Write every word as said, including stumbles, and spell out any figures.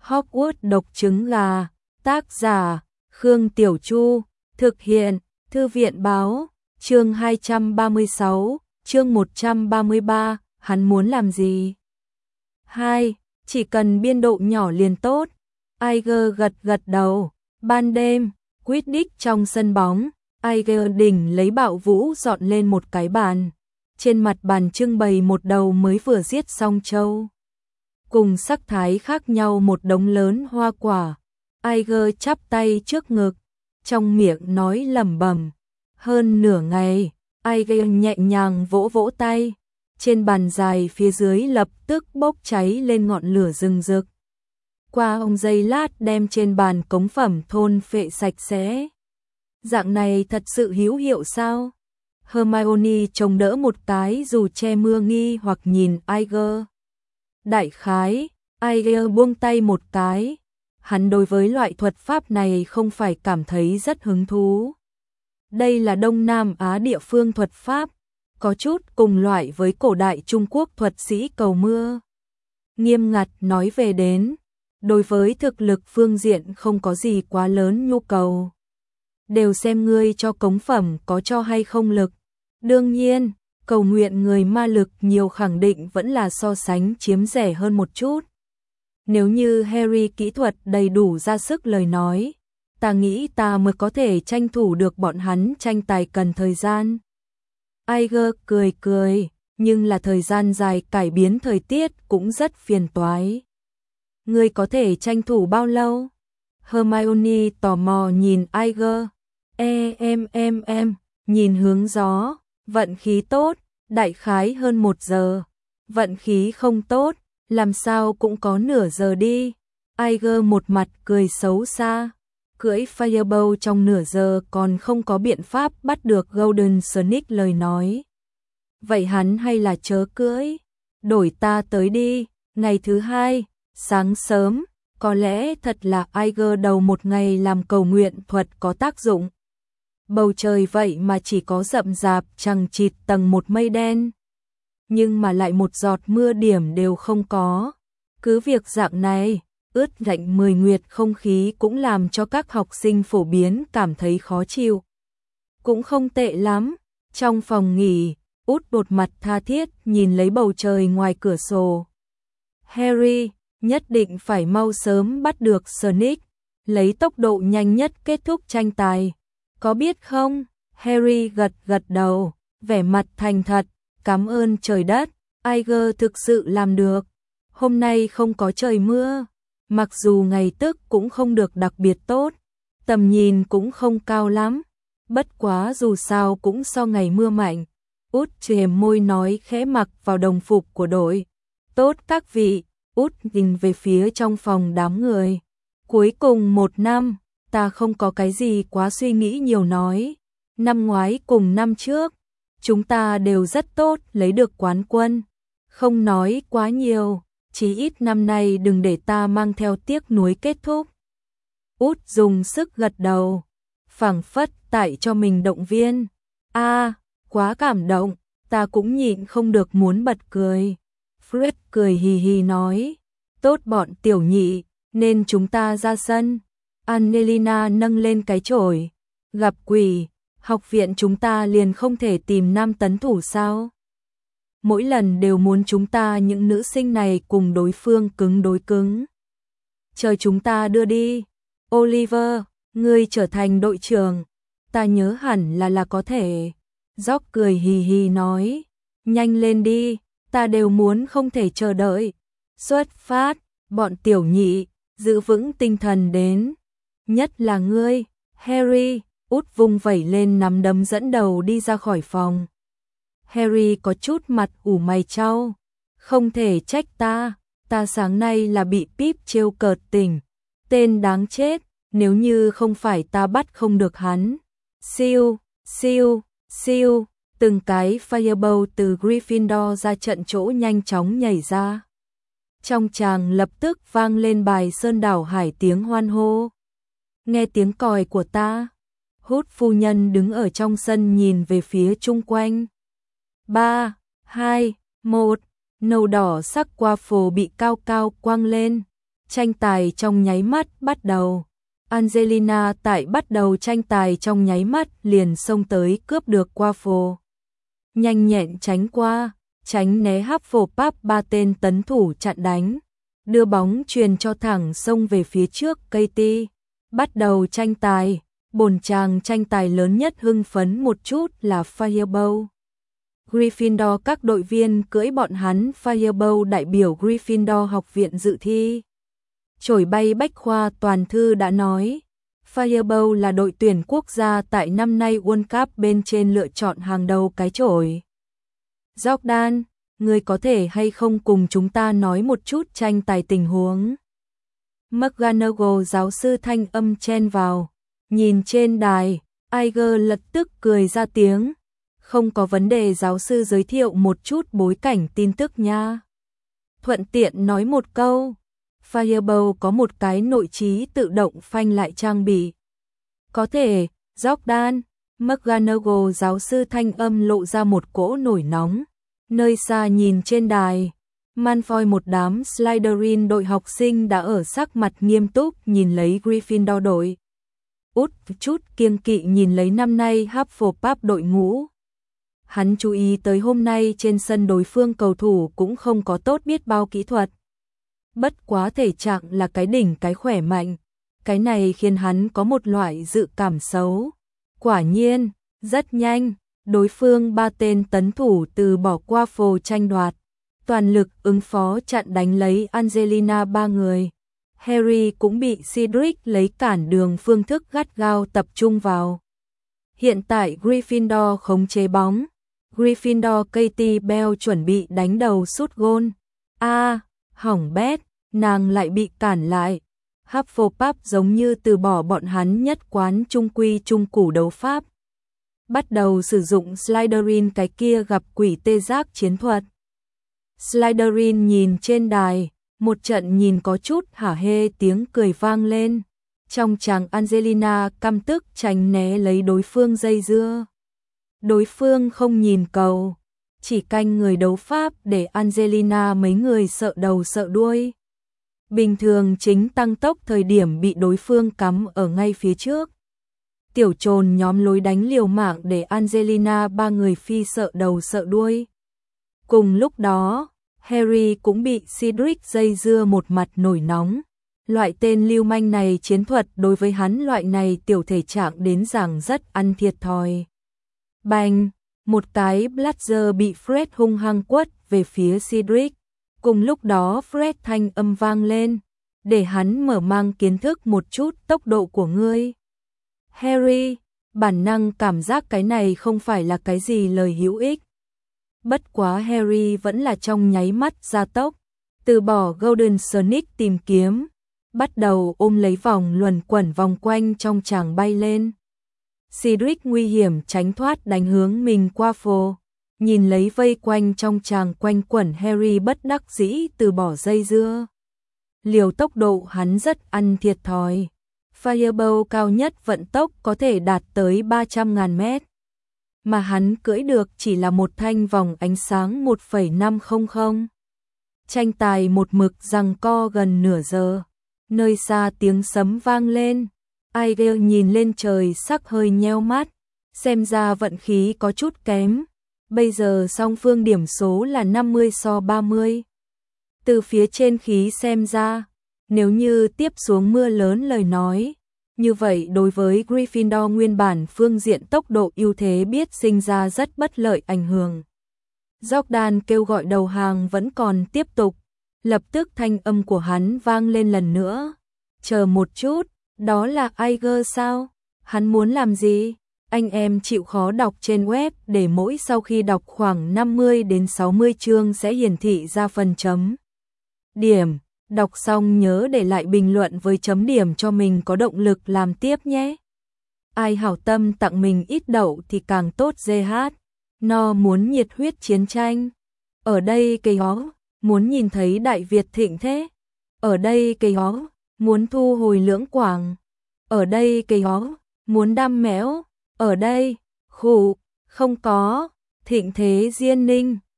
Hogwarts độc trứng gà, tác giả, Khương Tiểu Chu, thực hiện, Thư viện báo, chương hai trăm ba mươi sáu, chương một trăm ba mươi ba, hắn muốn làm gì? hai. Chỉ cần biên độ nhỏ liền tốt. Iger gật gật đầu, ban đêm, Quidditch trong sân bóng, Iger đỉnh lấy bạo vũ dọn lên một cái bàn. Trên mặt bàn trưng bày một đầu mới vừa giết xong trâu. Cùng sắc thái khác nhau một đống lớn hoa quả. Iger chắp tay trước ngực, trong miệng nói lẩm bẩm. Hơn nửa ngày, Iger nhẹ nhàng vỗ vỗ tay. Trên bàn dài phía dưới lập tức bốc cháy lên ngọn lửa rừng rực. Qua ông giây lát đem trên bàn cống phẩm thôn phệ sạch sẽ. Dạng này thật sự hữu hiệu sao? Hermione chống đỡ một cái dù che mưa nghi hoặc nhìn Iger. Đại khái, Iger buông tay một cái. Hắn đối với loại thuật pháp này không phải cảm thấy rất hứng thú. Đây là Đông Nam Á địa phương thuật pháp, có chút cùng loại với cổ đại Trung Quốc thuật sĩ cầu mưa. Nghiêm ngặt nói về đến, đối với thực lực phương diện không có gì quá lớn nhu cầu. Đều xem ngươi cho cống phẩm có cho hay không lực. Đương nhiên, cầu nguyện người ma lực nhiều khẳng định vẫn là so sánh chiếm rẻ hơn một chút. Nếu như Harry kỹ thuật đầy đủ ra sức lời nói, ta nghĩ ta mới có thể tranh thủ được bọn hắn tranh tài cần thời gian. Iger cười cười, nhưng là thời gian dài cải biến thời tiết cũng rất phiền toái. Ngươi có thể tranh thủ bao lâu? Hermione tò mò nhìn Iger. E em em em, nhìn hướng gió, vận khí tốt, đại khái hơn một giờ. Vận khí không tốt, làm sao cũng có nửa giờ đi. Iger một mặt cười xấu xa. Cưỡi Firebolt trong nửa giờ còn không có biện pháp bắt được Golden Snake lời nói. Vậy hắn hay là chớ cưỡi, đổi ta tới đi. Ngày thứ hai, sáng sớm, có lẽ thật là Iger đầu một ngày làm cầu nguyện thuật có tác dụng. Bầu trời vậy mà chỉ có rậm rạp chằng chịt tầng một mây đen. Nhưng mà lại một giọt mưa điểm đều không có. Cứ việc dạng này, ướt lạnh mười nguyệt không khí cũng làm cho các học sinh phổ biến cảm thấy khó chịu. Cũng không tệ lắm. Trong phòng nghỉ, Út một mặt tha thiết nhìn lấy bầu trời ngoài cửa sổ. Harry, nhất định phải mau sớm bắt được Snake, lấy tốc độ nhanh nhất kết thúc tranh tài. Có biết không? Harry gật gật đầu, vẻ mặt thành thật, cảm ơn trời đất, Iger thực sự làm được. Hôm nay không có trời mưa, mặc dù ngày tức cũng không được đặc biệt tốt, tầm nhìn cũng không cao lắm, bất quá dù sao cũng so ngày mưa mạnh. Út chềm môi nói khẽ mặc vào đồng phục của đội. Tốt các vị. Út nhìn về phía trong phòng đám người. Cuối cùng một năm, ta không có cái gì quá suy nghĩ nhiều nói. Năm ngoái cùng năm trước, chúng ta đều rất tốt lấy được quán quân. Không nói quá nhiều, chí ít năm nay đừng để ta mang theo tiếc nuối kết thúc. Út dùng sức gật đầu, phảng phất tại cho mình động viên. A, quá cảm động, ta cũng nhịn không được muốn bật cười. Fred cười hì hì nói, tốt bọn tiểu nhị, nên chúng ta ra sân. Annelina nâng lên cái chổi, gặp quỷ, học viện chúng ta liền không thể tìm nam tấn thủ sao? Mỗi lần đều muốn chúng ta những nữ sinh này cùng đối phương cứng đối cứng. Chờ chúng ta đưa đi. Oliver, ngươi trở thành đội trưởng, ta nhớ hẳn là là có thể. George cười hì hì nói, nhanh lên đi, ta đều muốn không thể chờ đợi. Xuất phát, bọn tiểu nhị, giữ vững tinh thần đến. Nhất là ngươi, Harry. Út vung vẩy lên nắm đấm dẫn đầu đi ra khỏi phòng. Harry có chút mặt ủ mày chau. Không thể trách ta, ta sáng nay là bị Pip trêu cợt tỉnh. Tên đáng chết, nếu như không phải ta bắt không được hắn. Siêu, siêu, siêu, từng cái Firebolt từ Gryffindor ra trận chỗ nhanh chóng nhảy ra. Trong tràng lập tức vang lên bài Sơn Đảo Hải tiếng hoan hô. Nghe tiếng còi của ta. Hút phu nhân đứng ở trong sân nhìn về phía chung quanh. Ba, hai, một, nâu đỏ sắc qua phồ bị cao cao quăng lên. tranh tài trong nháy mắt bắt đầu. Angelina tại bắt đầu tranh tài trong nháy mắt liền xông tới cướp được Waffle. Nhanh nhẹn tránh qua, tránh né Hufflepuff ba tên tấn thủ chặn đánh. Đưa bóng truyền cho thẳng xông về phía trước Katie. Bắt đầu tranh tài, bổn chàng tranh tài lớn nhất hưng phấn một chút là Firebolt. Gryffindor các đội viên cưỡi bọn hắn Firebolt đại biểu Gryffindor học viện dự thi. Chổi bay bách khoa toàn thư đã nói, Firebolt là đội tuyển quốc gia tại năm nay World Cup bên trên lựa chọn hàng đầu cái chổi. Jordan, ngươi có thể hay không cùng chúng ta nói một chút tranh tài tình huống? McGonagall giáo sư thanh âm chen vào, nhìn trên đài, Iger lập tức cười ra tiếng. Không có vấn đề, giáo sư giới thiệu một chút bối cảnh tin tức nha. Thuận tiện nói một câu, Firebolt có một cái nội trí tự động phanh lại trang bị. Có thể, Jordan, McGonagall giáo sư thanh âm lộ ra một cỗ nổi nóng. Nơi xa nhìn trên đài, Malfoy một đám Slytherin đội học sinh đã ở sắc mặt nghiêm túc nhìn lấy Gryffindor đội. Út chút kiêng kỵ nhìn lấy năm nay Hufflepuff đội ngũ. Hắn chú ý tới hôm nay trên sân đối phương cầu thủ cũng không có tốt biết bao kỹ thuật. Bất quá thể trạng là cái đỉnh cái khỏe mạnh. Cái này khiến hắn có một loại dự cảm xấu. Quả nhiên, rất nhanh, đối phương ba tên tấn thủ từ bỏ qua phồ tranh đoạt. Toàn lực ứng phó chặn đánh lấy Angelina ba người. Harry cũng bị Cedric lấy cản đường phương thức gắt gao tập trung vào. Hiện tại Gryffindor khống chế bóng. Gryffindor Katie Bell chuẩn bị đánh đầu sút gôn. A, à, hỏng bét, nàng lại bị cản lại. Hufflepuff giống như từ bỏ bọn hắn nhất quán trung quy trung củ đấu pháp. Bắt đầu sử dụng Slytherin cái kia gặp quỷ tê giác chiến thuật. Slytherin nhìn trên đài, một trận nhìn có chút hả hê tiếng cười vang lên. Trong chàng Angelina căm tức tránh né lấy đối phương dây dưa. Đối phương không nhìn cầu, chỉ canh người đấu pháp để Angelina mấy người sợ đầu sợ đuôi. Bình thường chính tăng tốc thời điểm bị đối phương cắm ở ngay phía trước. Tiểu trồn nhóm lối đánh liều mạng để Angelina ba người phi sợ đầu sợ đuôi. Cùng lúc đó, Harry cũng bị Cedric dây dưa một mặt nổi nóng. Loại tên lưu manh này chiến thuật đối với hắn loại này tiểu thể trạng đến rằng rất ăn thiệt thòi. Bành, một cái blazer bị Fred hung hăng quất về phía Cedric. Cùng lúc đó Fred thanh âm vang lên, để hắn mở mang kiến thức một chút tốc độ của ngươi. Harry, bản năng cảm giác cái này không phải là cái gì lời hữu ích. Bất quá Harry vẫn là trong nháy mắt gia tốc, từ bỏ Golden Sonic tìm kiếm, bắt đầu ôm lấy vòng luẩn quẩn vòng quanh trong tràng bay lên. Cedric nguy hiểm tránh thoát đánh hướng mình qua phô, nhìn lấy vây quanh trong tràng quanh quẩn Harry bất đắc dĩ từ bỏ dây dưa. Liều tốc độ hắn rất ăn thiệt thòi. Firebolt cao nhất vận tốc có thể đạt tới ba trăm nghìn mét. Mà hắn cưỡi được chỉ là một thanh vòng ánh sáng một phẩy năm không không. Tranh tài một mực giằng co gần nửa giờ. Nơi xa tiếng sấm vang lên. Iger nhìn lên trời sắc hơi nheo mắt. Xem ra vận khí có chút kém. Bây giờ song phương điểm số là năm mươi so ba mươi. Từ phía trên khí xem ra, nếu như tiếp xuống mưa lớn lời nói, như vậy đối với Gryffindor nguyên bản phương diện tốc độ ưu thế biết sinh ra rất bất lợi ảnh hưởng. Jordan kêu gọi đầu hàng vẫn còn tiếp tục, lập tức thanh âm của hắn vang lên lần nữa. Chờ một chút, đó là Iger sao? Hắn muốn làm gì? Anh em chịu khó đọc trên web để mỗi sau khi đọc khoảng năm mươi đến sáu mươi chương sẽ hiển thị ra phần chấm điểm. Đọc xong nhớ để lại bình luận với chấm điểm cho mình có động lực làm tiếp nhé. Ai hảo tâm tặng mình ít đậu thì càng tốt giê hát. No muốn nhiệt huyết chiến tranh. Ở đây cây hó, muốn nhìn thấy Đại Việt thịnh thế. Ở đây cây hó, muốn thu hồi lưỡng quảng. Ở đây cây hó, muốn đam méo. Ở đây, khủ, không có, thịnh thế diên ninh.